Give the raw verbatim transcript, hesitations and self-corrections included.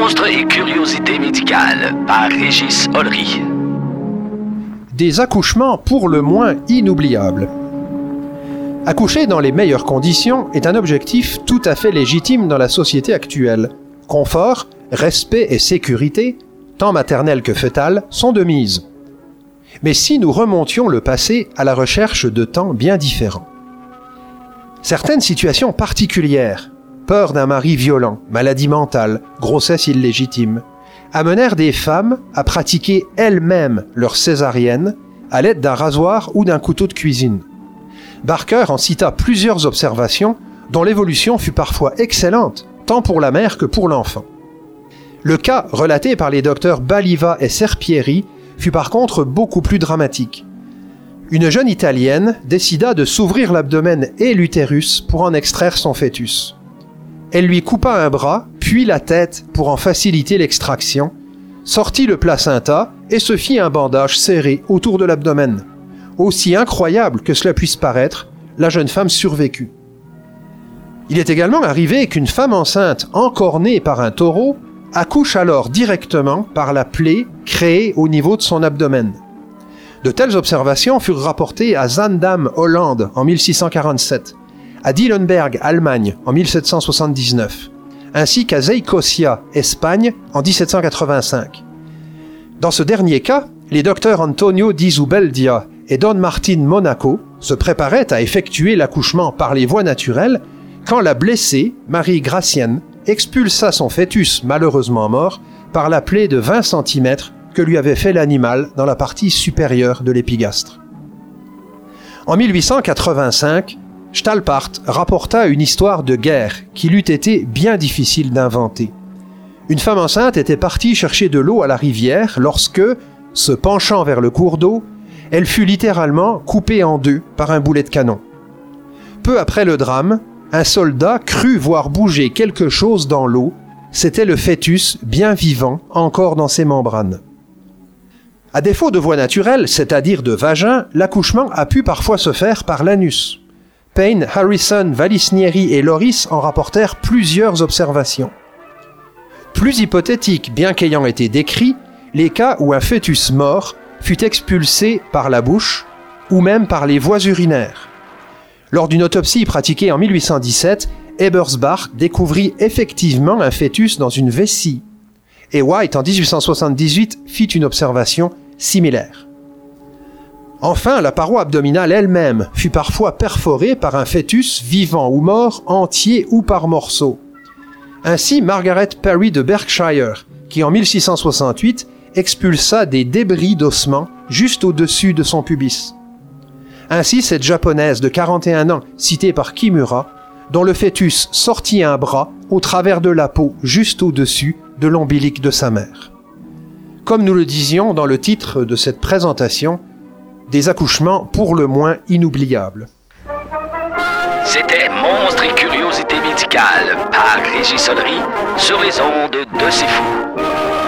Monstres et curiosités médicales par Régis Ollery. Des accouchements pour le moins inoubliables. Accoucher dans les meilleures conditions est un objectif tout à fait légitime dans la société actuelle. Confort, respect et sécurité, tant maternelle que fœtale, sont de mise. Mais si nous remontions le passé à la recherche de temps bien différents. Certaines situations particulières, peur d'un mari violent, maladie mentale, grossesse illégitime, amenèrent des femmes à pratiquer elles-mêmes leur césarienne à l'aide d'un rasoir ou d'un couteau de cuisine. Barker en cita plusieurs observations dont l'évolution fut parfois excellente, tant pour la mère que pour l'enfant. Le cas relaté par les docteurs Baliva et Serpieri fut par contre beaucoup plus dramatique. Une jeune Italienne décida de s'ouvrir l'abdomen et l'utérus pour en extraire son fœtus. Elle lui coupa un bras, puis la tête pour en faciliter l'extraction, sortit le placenta et se fit un bandage serré autour de l'abdomen. Aussi incroyable que cela puisse paraître, la jeune femme survécut. Il est également arrivé qu'une femme enceinte encornée par un taureau accouche alors directement par la plaie créée au niveau de son abdomen. De telles observations furent rapportées à Zaandam, Hollande, en mille six cent quarante-sept, à Dillenberg, Allemagne, en mille sept cent soixante-dix-neuf, ainsi qu'à Zeicosia, Espagne, en dix-sept cent quatre-vingt-cinq. Dans ce dernier cas, les docteurs Antonio Di Zubeldia et Don Martin Monaco se préparaient à effectuer l'accouchement par les voies naturelles quand la blessée, Marie Gracienne, expulsa son fœtus malheureusement mort par la plaie de vingt centimètres que lui avait fait l'animal dans la partie supérieure de l'épigastre. En mille huit cent quatre-vingt-cinq, Stalpart rapporta une histoire de guerre qu'il eût été bien difficile d'inventer. Une femme enceinte était partie chercher de l'eau à la rivière lorsque, se penchant vers le cours d'eau, elle fut littéralement coupée en deux par un boulet de canon. Peu après le drame, un soldat crut voir bouger quelque chose dans l'eau. C'était le fœtus bien vivant, encore dans ses membranes. À défaut de voie naturelle, c'est-à-dire de vagin, l'accouchement a pu parfois se faire par l'anus. Payne, Harrison, Vallisnieri et Loris en rapportèrent plusieurs observations. Plus hypothétique, bien qu'ayant été décrit, les cas où un fœtus mort fut expulsé par la bouche ou même par les voies urinaires. Lors d'une autopsie pratiquée en mille huit cent dix-sept, Ebersbach découvrit effectivement un fœtus dans une vessie. Et White, en dix-huit cent soixante-dix-huit, fit une observation similaire. Enfin, la paroi abdominale elle-même fut parfois perforée par un fœtus vivant ou mort, entier ou par morceaux. Ainsi, Margaret Perry de Berkshire, qui en mille six cent soixante-huit expulsa des débris d'ossements juste au-dessus de son pubis. Ainsi, cette japonaise de quarante et un ans, citée par Kimura, dont le fœtus sortit un bras au travers de la peau juste au-dessus de l'ombilic de sa mère. Comme nous le disions dans le titre de cette présentation, des accouchements pour le moins inoubliables. C'était Monstres et curiosités médicales par Régis Ollery sur les ondes de C'est Fou.